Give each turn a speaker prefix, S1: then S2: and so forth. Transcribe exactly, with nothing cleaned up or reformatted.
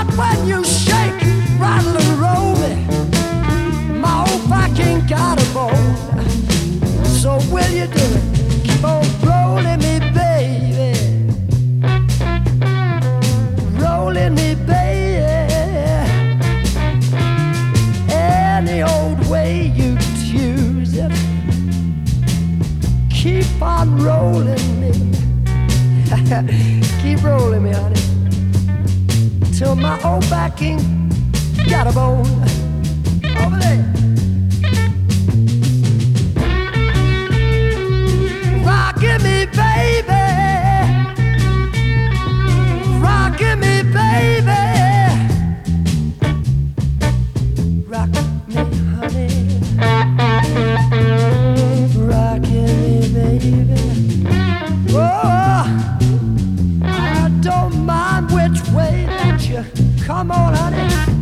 S1: not when you shake, rattle and roll me. My old back ain't got a bone. So will you do it? Keep on rolling me, baby. Rolling me, baby. Any old way you choose it. Keep on rolling me. Keep rolling me, honey. Till my old back ain't got a bone. Over there. Rockin' me, baby. Rockin' me, baby. Rock me, honey. Rockin' me, baby. Oh, I don't mind which way that you come on, honey.